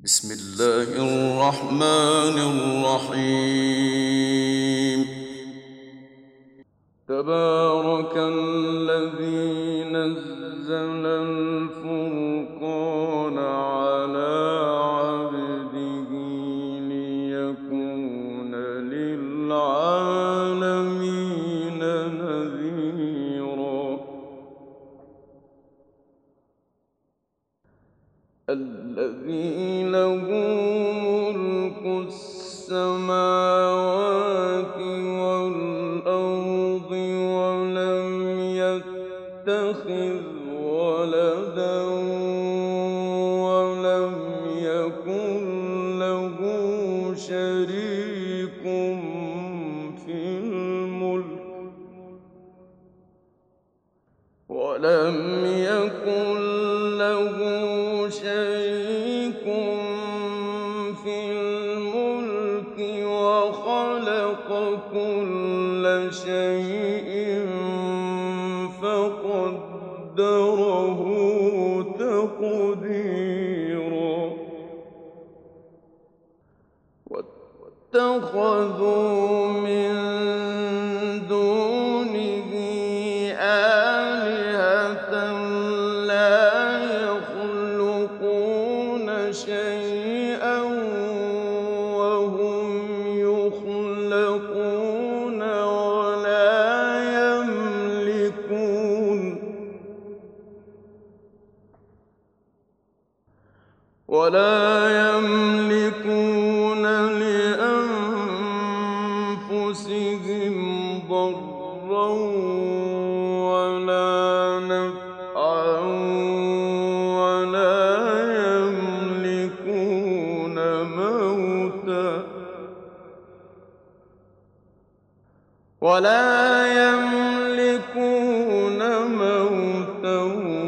بسم الله الرحمن الرحيم. تبارك الذي نزل الفرقان على عبده ليكون للعالمين نذيرا. الذي له ملك السماوات والأرض ولم يتخذ ولدا ولم يكن له شريك في الملك وخلق كل شيء فقدره تقديرا. واتخذوا من دونه آلهة لا يخلقون شيئا وهم يخلقون ولا يملكون لأنفسهم ضرا ولا نفعا ولا يملكون موتا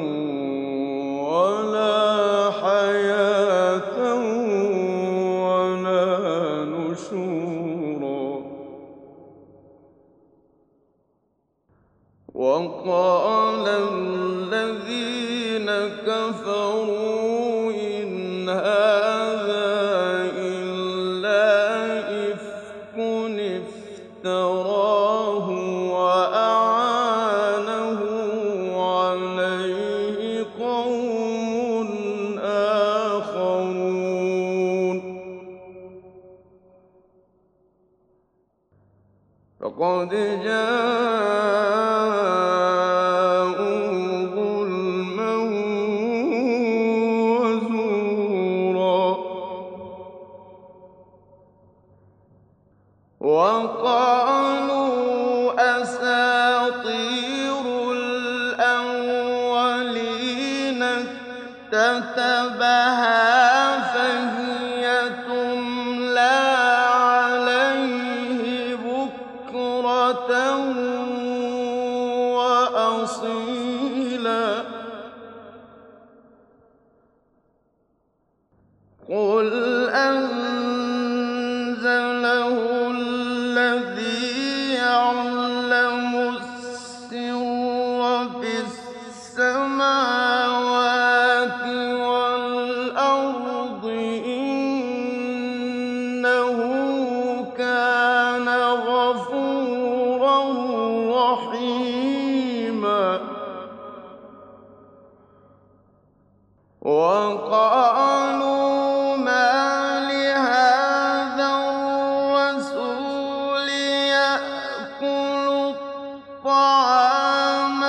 ولا حياة ولا نشورا. وقال الذين كفروا إن هذا إلا إفك افتراه وأعانه عليه قوم آخرون. فقد جاءوا ظلما وزورا. وقالوا أساطير الأولين اكتتبها فهي تملى عليه بكرة وأصيلا. قل أنزله الذي يعلم السر في السماوات والأرض إنه كان غفورا رحيما. وقالوا ما لهذا الرسول يأكل الطعام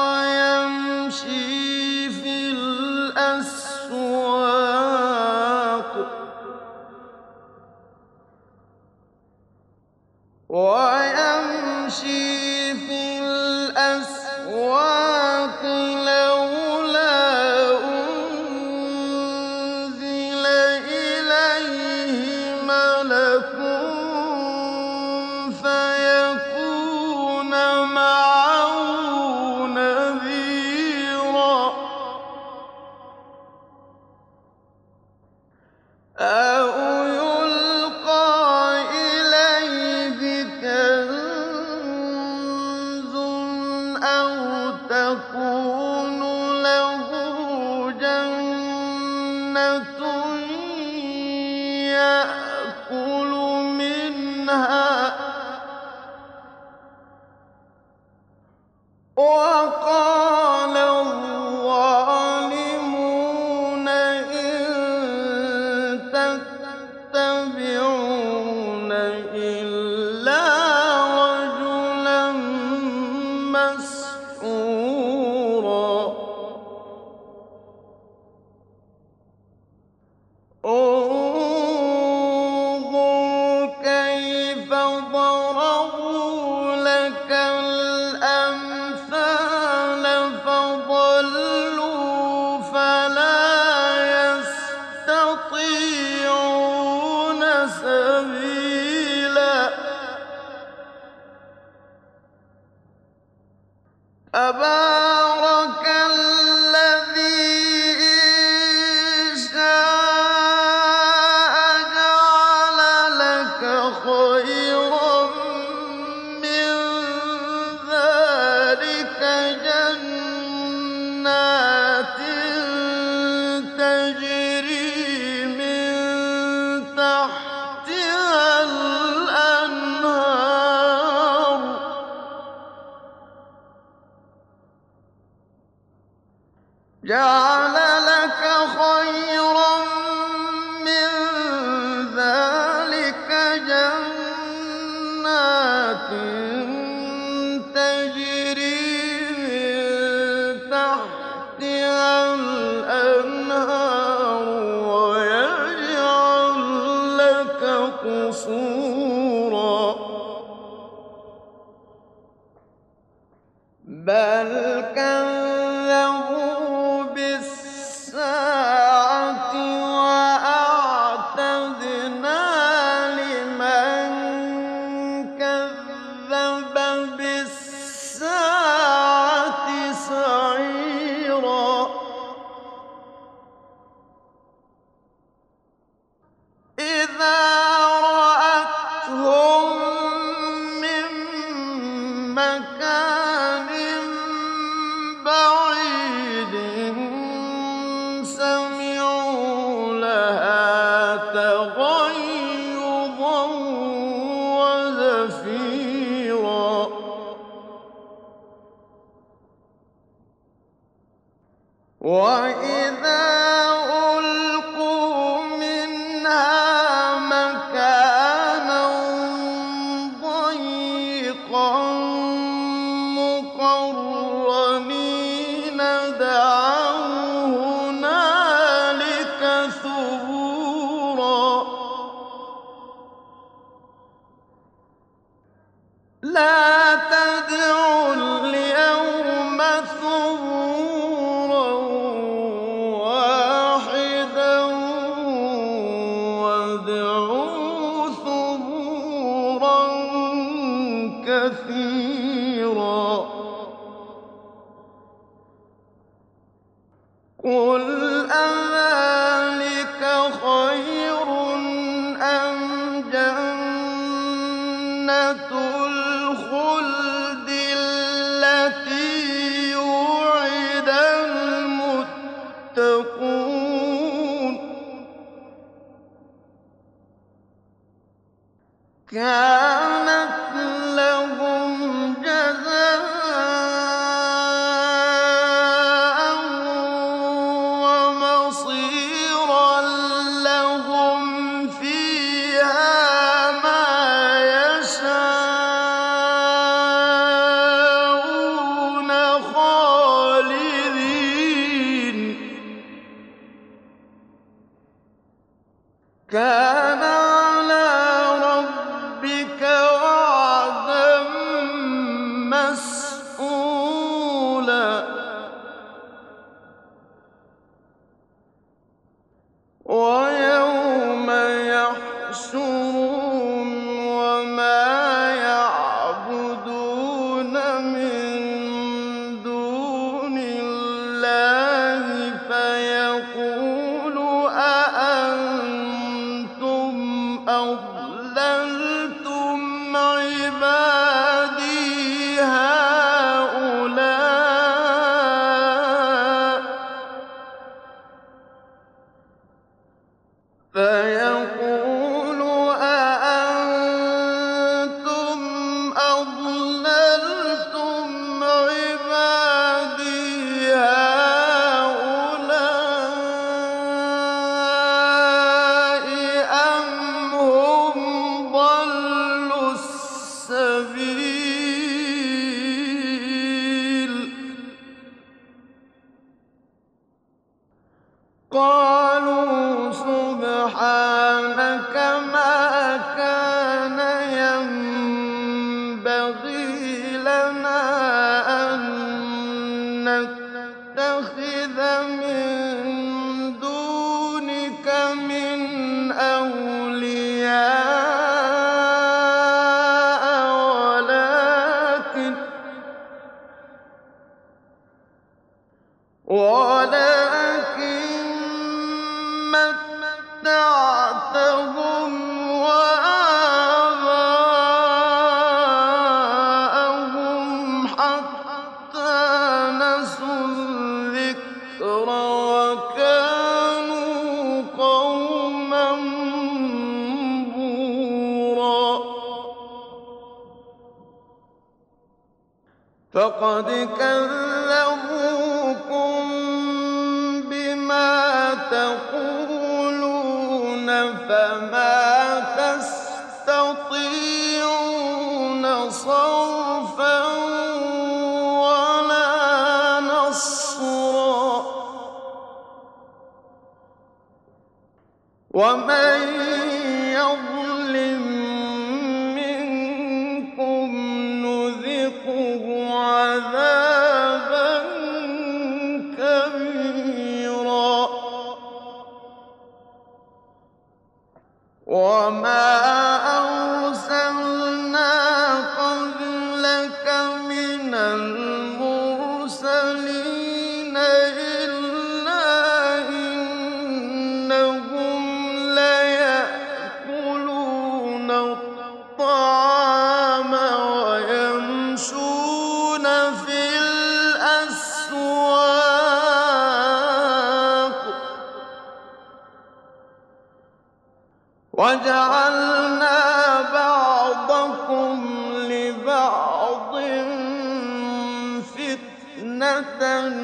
ويمشي في الأسواق لولا أنزل إليه ملك فيكون معه نذيرا. أو يلقى إليه كنز أو تكون له جنة يستطيعون سبيلا تبارك الذي إن شاء جعل لك خيرا من ذلك جنات تجري من تحتها الأنهار جعل لك خيرا من ذلك جنات تجري من تحتها الأنهار ويجعل لك قصورا بل كذبوا بالساعة وأعتدنا لمن كذب بالساعة سعيرا إذا رأتهم من مكان بعيد سمعوا لها تغيظا وزفيرا وإذا ألقوا منها مكانا ضيقا مقرنين دعوا هنالك ثبورا لا تدعوا اليوم ثبورا واحدا وادعوا ثبورا كثيرا قل أذلك خير أم جنة الخلد التي وعد المتقون كانت لهم جزاء ومصيرا لهم فيها ما يشاءون خالدين كان على ربك وعدا مسئولا ويوم يحشرهم وما يعبدون من دون الله فيقول أأنتم أضللتم عبادي هؤلاء فيقول أأنتم أضللتم عبادي هؤلاء أم هم ضلوا السبيل قالوا سبحانك ما كان ينبغي لنا أن نتخذ من دونك من فقد كذبوكم بما تقولون فما تستطيعون صرفا ولا نصرا ومن يظلم منكم نذقه عذابا كبيرا وما أرسلنا قبلك من المرسلين إلا إنهم ليأكلون الطعام ويمشون في الأسواق وجعلنا بعضكم لبعض فتنة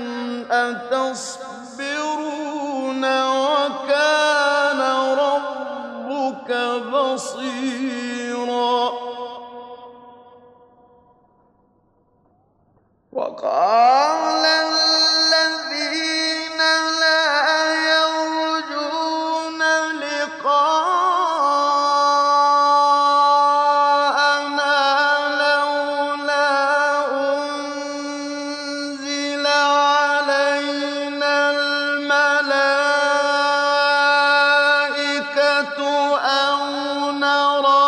أتصبرون وكان ربك بصيرا وقال الذين لا يرجون لقاءنا لولا أنزل علينا الملائكة أو نرى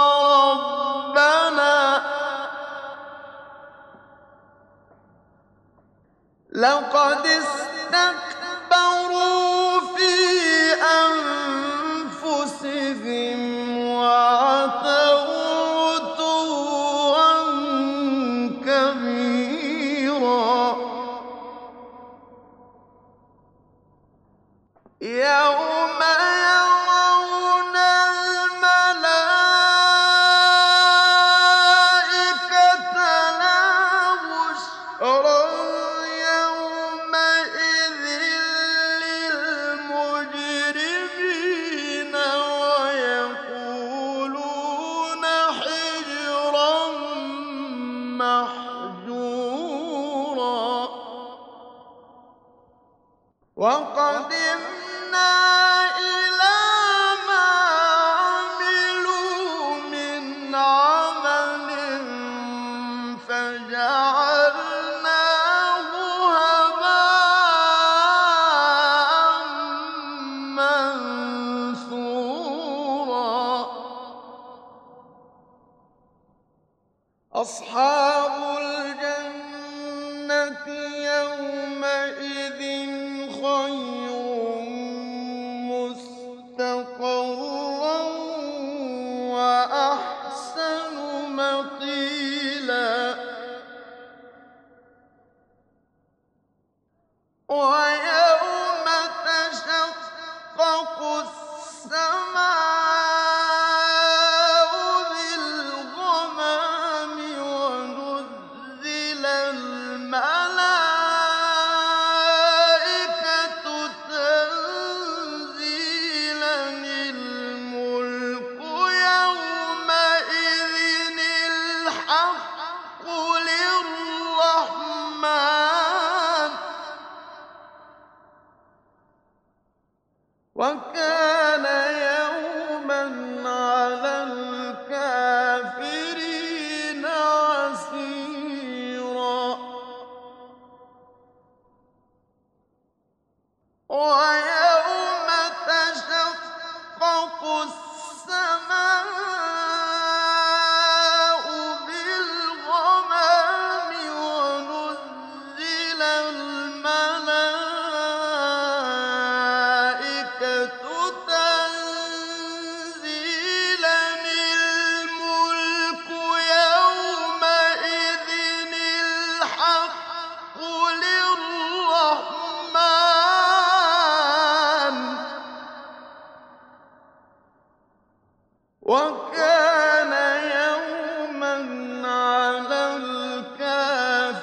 ربنا لقد استكبروا في أنفسهم وعتوا عتوا كبيرا يوم يرون الملائكة لا بشرى يومئذ للمجرمين ويقولون حجرا محجورا وقدمنا إلى ما عملوا من عمل فجعلناه هباء منثورا أصحاب الجنة يومئذ خير مستقرا وأحسن مقيلا ويوم تشقق السماء بالغمام ونزل الملائكة تنزيلا الملك يومئذ الحق للرحمن وكان يوما على الكافرين عسيرا ويوم تشقق السماء بالغمام ونزل الملائكة تنزيلا الملك يومئذ الحق للرحمن وكان يوما على الكافرين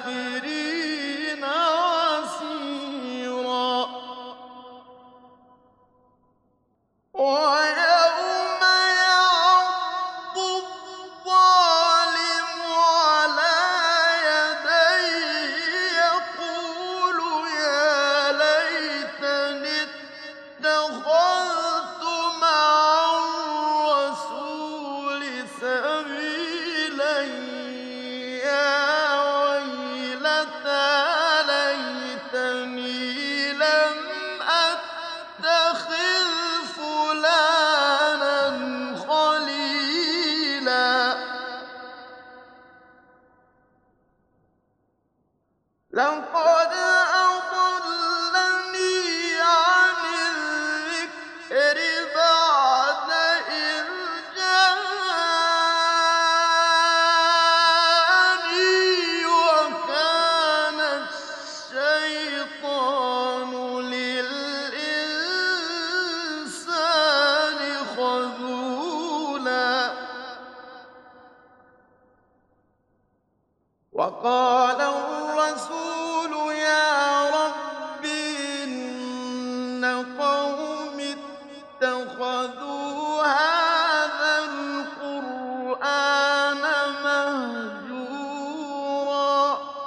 وقال الرسول يا رب إن قومي اتخذوا هذا القرآن مهجورا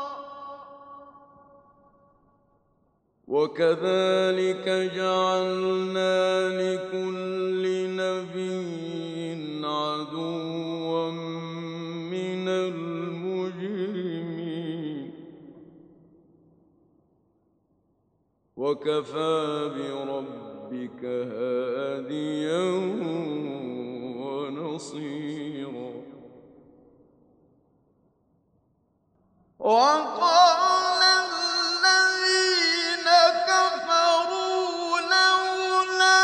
وكذلك جعلنا لكل نبي عدوا من المجرمين وكفى بربك هاديا ونصيرا وقال الذين كفروا لولا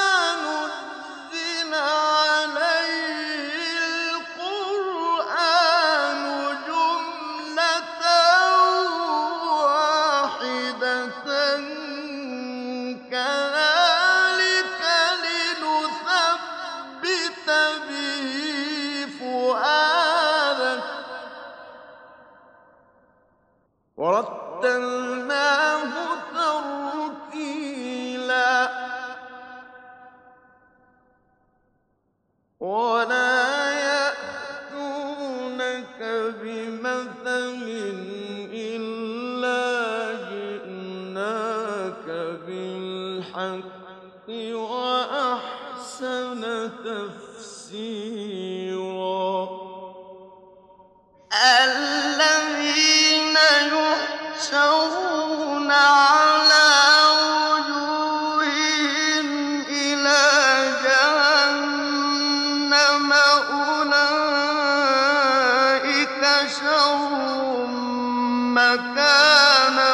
نزل عليه القرآن جملة واحدة كذلك لنثبت به فؤادك ورتلناه ترتيلا ولا يأتونك بمثل إلا جئناك بالحق وأحسن تفسيرا الذين يحشرون على وجوههم إلى جهنم أولئك شر مكانا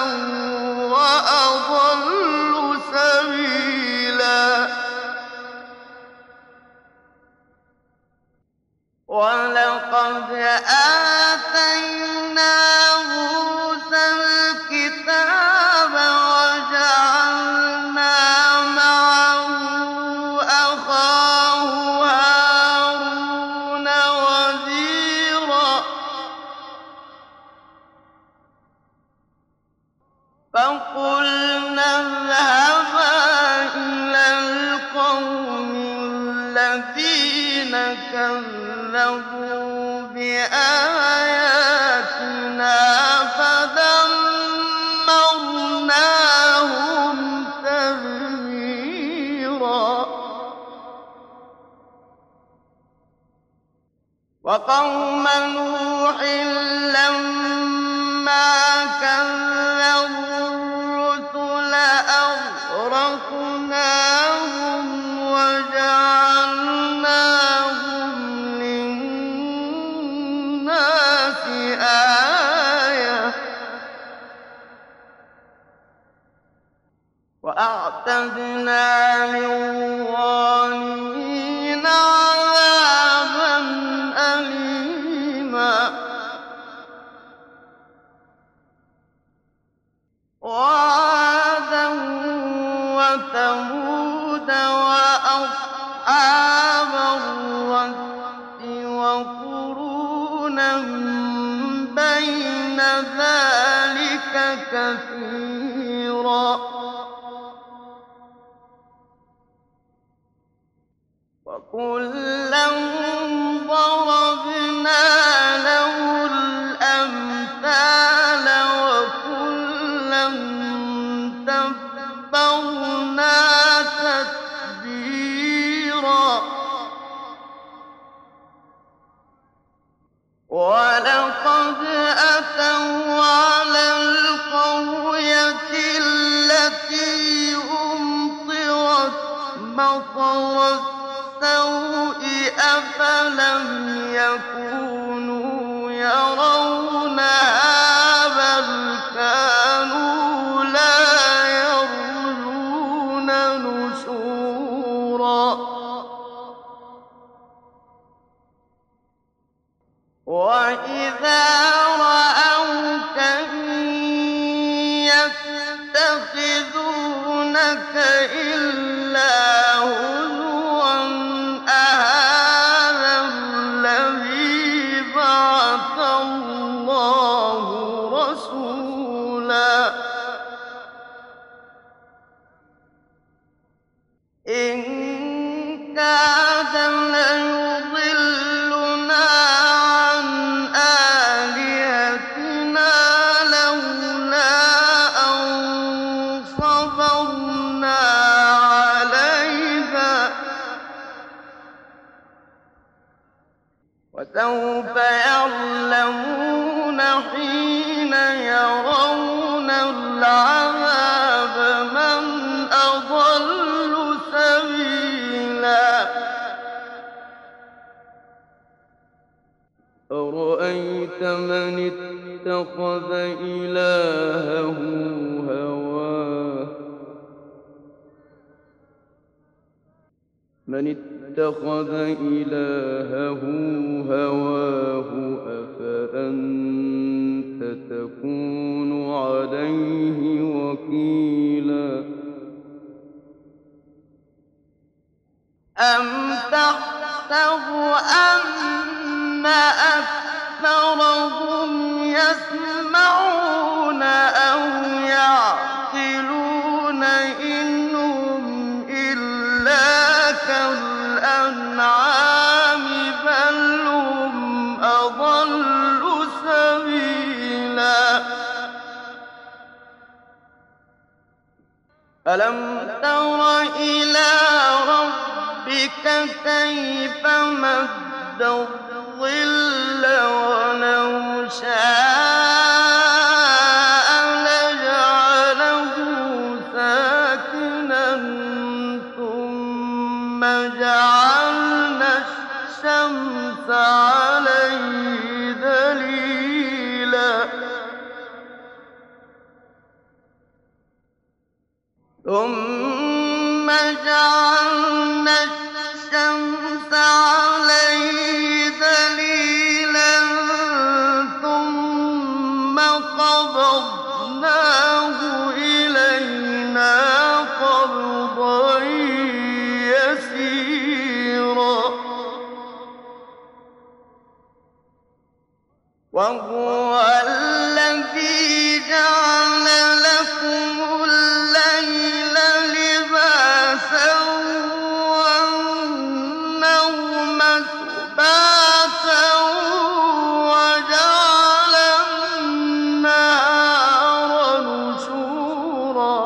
وأضل سبيلا ولقد آتينا موسى الكتاب وجعلنا معه أخاه هارون وزيرا فقلنا اذهبا إلى القوم الذين كذبوا بآياتنا فدمرناهم تدميرا وقوم نوح لما كذبوا الرسل أغرقناهم وجعلناهم للناس آية وأعتدنا للظالمين عذابا أليما وعادا وثمود وأصحاب الرس وقرونا بين ذلك كثيرا وكلا ضربنا له الأمثال وكلا تبرنا تتبيرا ولقد أتوا على القرية التي أمطرت مطر السوء أفلم يكونوا يرونها بل كانوا لا يرجون نشورا وإذا رأوك يتخذونك إلا هزوا أهذا الذي بعث الله كَادَ لَيُضِلُّنَا عَنْ آلِهَتِنَا لَوْلَا أَن صَبَرْنَا عَلَيْهَا ۚ وَسَوْفَ يَعْلَمُونَ حِينَ يَرَوْنَ الْعَذَابَ مَنْ أَضَلُّ سَبِيلًا. أَرَأَيْتَ مَنِ اتَّخَذَ إِلَٰهَهُ هَوَاهُ أَفَأَنتَ تَكُونُ عَلَيْهِ وَكِيلًا أَمْ تَحْسَبُ أَنَّ أَكْثَرَهُمْ يَسْمَعُونَ أَوْ يَعْقِلُونَ إِنْ هُمْ إِلَّا كَالْأَنْعَامِ بَلْ هُمْ أَضَلُّ سَبِيلًا. أَلَمْ تَرَ إِلَىٰ رَبِّكَ كَيْفَ مَدَّ الظِّلَّ وَلَوْ شَاءَ لَجَعَلَهُ سَاكِنًا ثُمَّ جَعَلْنَا الشَّمْسَ عَلَيْهِ دَلِيلًا ثُمَّ قَبَضْنَاهُ إِلَيْنَا قَبْضًا يَسِيرًا وَهُوَ الَّذِي جَعَلَ لَكُمُ اللَّيْلَ لِبَاسًا وَالنَّوْمَ سُبَاتًا وَجَعَلَ النَّهَارَ نُشُورًا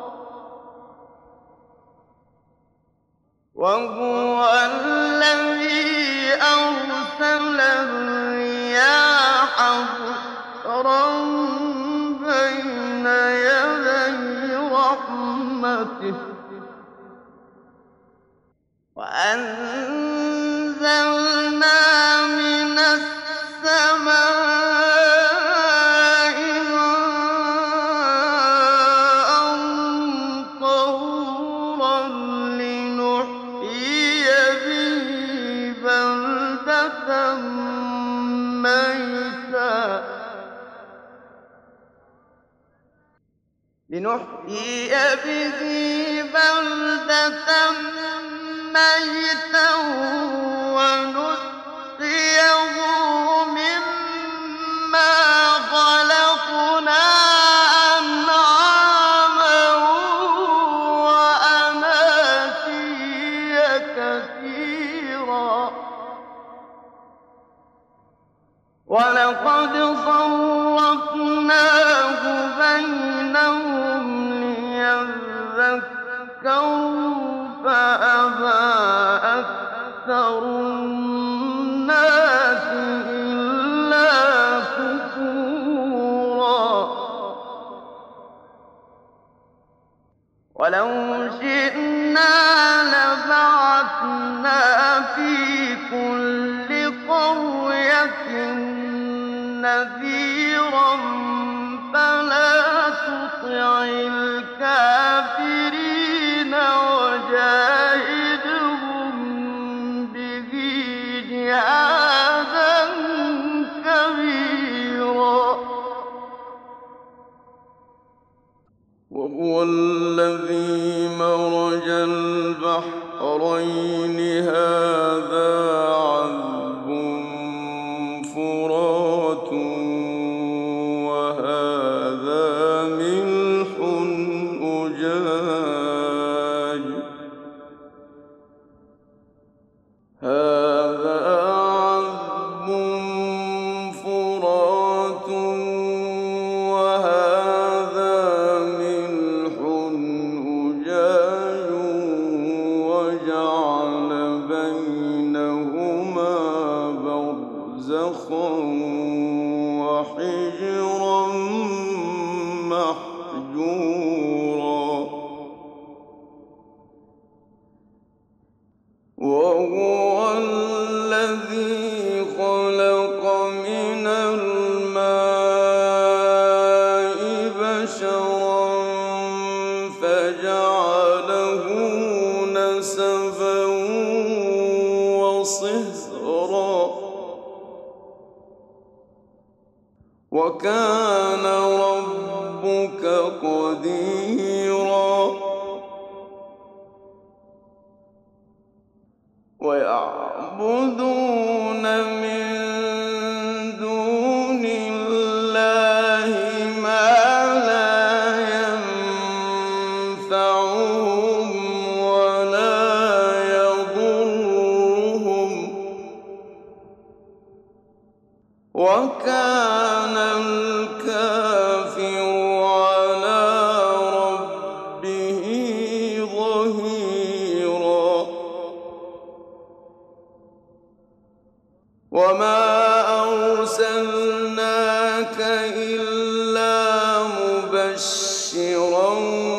وَهُوَ الَّذِي أَرْسَلَ الرِّيَاحَ بُشْرًا بَيْنَ يَدَيْ رَحْمَتِهِ وَأَنزَلْنَا مِنَ السَّمَاءِ مَاءً طَهُورًا لِّنُحْيِيَ بِهِ بَلْدَةً مَّيْتًا وَنُسْقِيَهُ مِمَّا خَلَقْنَا أَنْعَامًا وَأَنَاسِيَّ كَثِيرًا وَلَقَدْ صَرَّفْنَاهُ بَيْنَهُمْ لِيَذَّكَّرُوا فَأَبَىٰ أَكْثَرُ النَّاسِ إِلَّا كُفُورًا وَلَوْ شِئْنَا لَبَعَثْنَا فِي كُلِّ قَرْيَةٍ نَّذِيرًا فَلَا تُطِعِ الْكَافِرِينَ وَجَاهِدْهُم بِهِ جِهَادًا كَبِيرًا وَهُوَ الَّذِي مَرَجَ الْبَحْرَيْنِ هَٰذَا عَذْبٌ فُرَاتٌ وَهَٰذَا مِلْحٌ أُجَاجٌ هَٰذَا عَذْبٌ فُرَاتٌ وَهَٰذَا مِلْحٌ أُجَاجٌ وَجَعَلَ بَيْنَهُمَا بَرْزَخًا وَحِجْرًا مَّحْجُورًا. وَهُوَ الَّذِي خَلَقَ مِنَ الْمَاءِ بَشَرًا فَجَعَلَهُ نَسَبًا وَصِهْرًا ۗ وَكَانَ رَبُّكَ قَدِيرًا. وَيَعْبُدُونَ مِن دُونِ اللَّهِ مَا لَا يَنفَعُهُمْ وَلَا يَضُرُّهُمْ ۗ وَكَانَ الْكَافِرُ عَلَىٰ رَبِّهِ ظَهِيرًا. وَمَا أَرْسَلْنَاكَ إِلَّا مُبَشِّرًا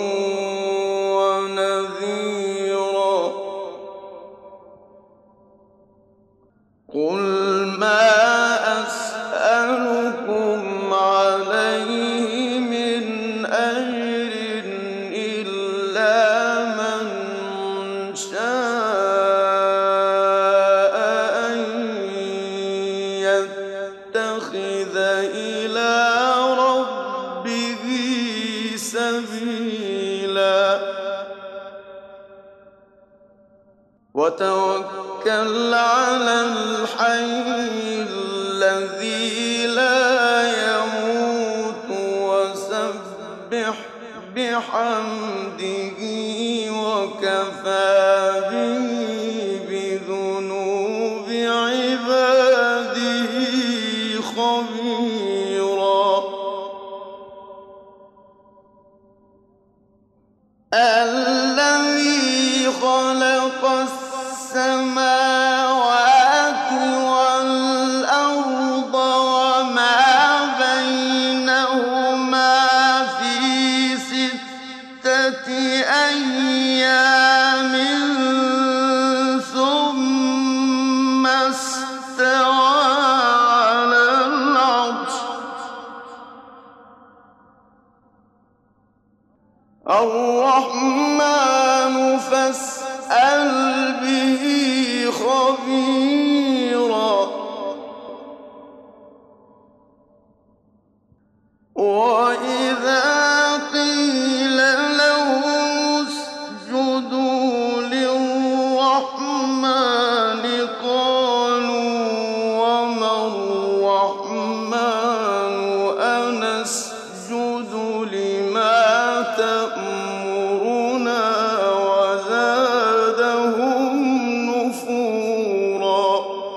وَنَذِيرًا. قُلْ مَا أَسْأَلُكُمْ عَلَيْهِ مِنْ أَجْرٍ إِلَّا مَن شَاءَ أَن يَتَّخِذَ إِلَىٰ رَبِّهِ سَبِيلًا. وَتَوَكَّلْ عَلَى الْحَيِّ الَّذِي لَا يَمُوتُ وَسَبِّحْ بِحَمْدِهِ وَكَفَىٰ بِهِ بِذُنُوبِ عِبَادِهِ خَبِيرًا. الَّذِي خَلَقَ السَّمَاوَاتِ وَالْأَرْضَ وَمَا بَيْنَهُمَا فِي سِتَّةِ أَيَّامٍ ثُمَّ اسْتَوَىٰ عَلَى الْعَرْشِ. الرَّحْمَٰنُ فَاسْأَلْ بِهِ خَبِيرًا. وَإِذَا قِيلَ لَهُمُ اسْجُدُوا لِلرَّحْمَٰنِ قَالُوا وَمَا الرَّحْمَٰنُ أَنَسْجُدُ لِمَا تَأْمُرُنَا وَزَادَهُمْ نُفُورًا.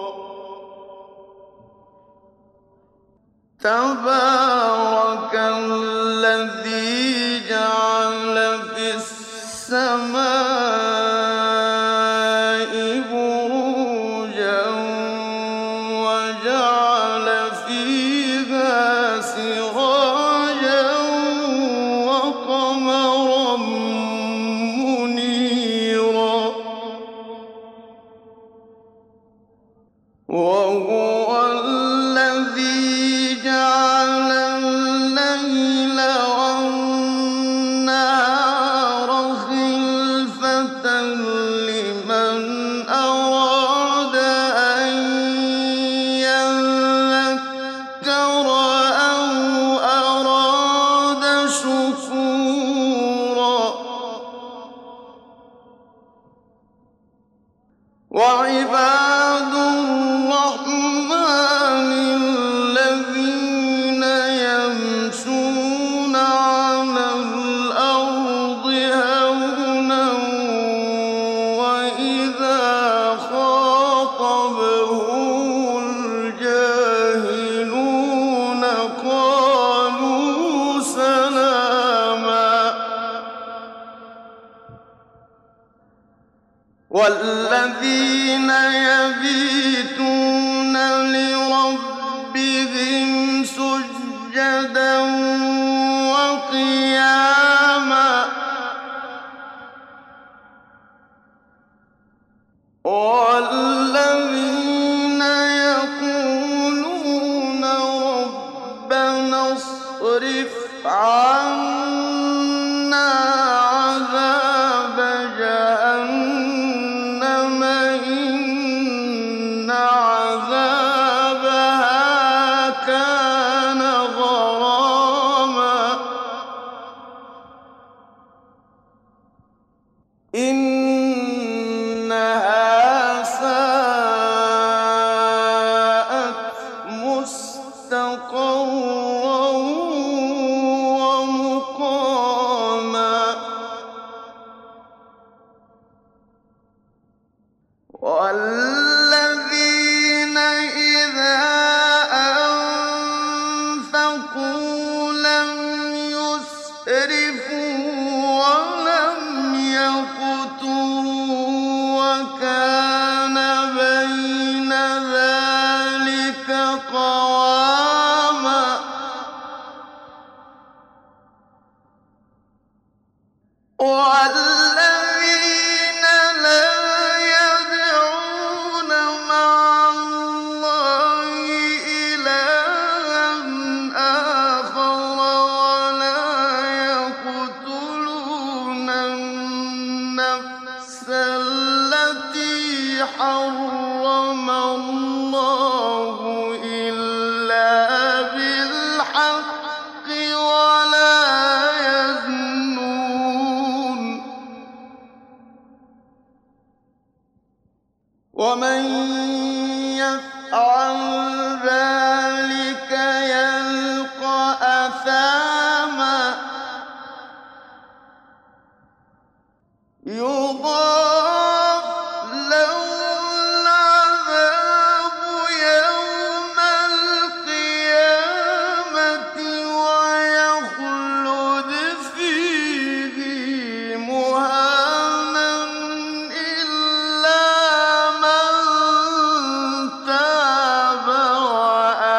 تَبَارَكَ الَّذِي جَعَلَ فِي السَّمَاءِ بُرُوجًا وَجَعَلَ فِيهَا سِرَاجًا وَقَمَرًا مُّنِيرًا. وَهُوَ الَّذِي جَعَلَ اللَّيْلَ وَالنَّهَارَ خِلْفَةً لِّمَنْ أَرَادَ أَن يَذَّكَّرَ أَوْ أَرَادَ شُكُورًا. وَعِبَادُ الرَّحْمَٰنِ الَّذِينَ يَمْشُونَ عَلَى الْأَرْضِ هَوْنًا وَإِذَا خَاطَبَهُمُ وَالَّذِينَ يَبِيتُونَ لِرَبِّهِمْ سُجَّدًا وَقِيَامًا وَالَّذِينَ يَقُولُونَ رَبَّنَا اصْرِفْ عَنَّا عَذَابَ جَهَنَّمَ إِنَّ عَذَابَهَا كَانَ غَرَامًا إِنَّهَا سَاءَتْ مُسْتَقَرًّا وَمُقَامًا وَالَّذِينَ إِذَا أَنفَقُوا لَمْ يُسْرِفُوا وَلَمْ يَقْتُرُوا وَكَانَ بَيْنَ ذَٰلِكَ قَوَامًا وَالَّذِينَ لَا يَدْعُونَ مَعَ اللَّهِ إِلَٰهًا آخَرَ وَلَا يَقْتُلُونَ النَّفْسَ الَّتِي حَرَّمَ اللَّهُ إِلَّا بِالْحَقِّ وَلَا يَزْنُونَ وَمَن يَفْعَلْ ذَٰلِكَ يَلْقَ أَثَامًا يُضَاعَفْ لَهُ الْعَذَابُ يَوْمَ الْقِيَامَةِ وَيَخْلُدْ فِيهِ مُهَانًا إِلَّا مَن تَابَ وَآمَنَ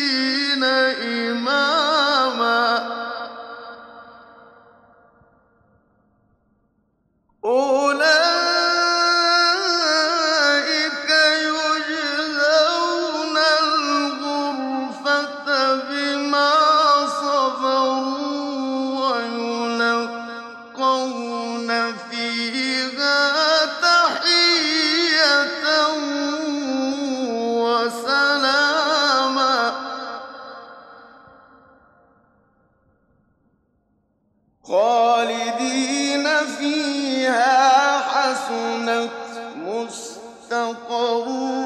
إماما أولئك يجزون الغرفة بما صبروا ويلقون فيها تحية وسلاما خالدين فيها حسنت مستقرا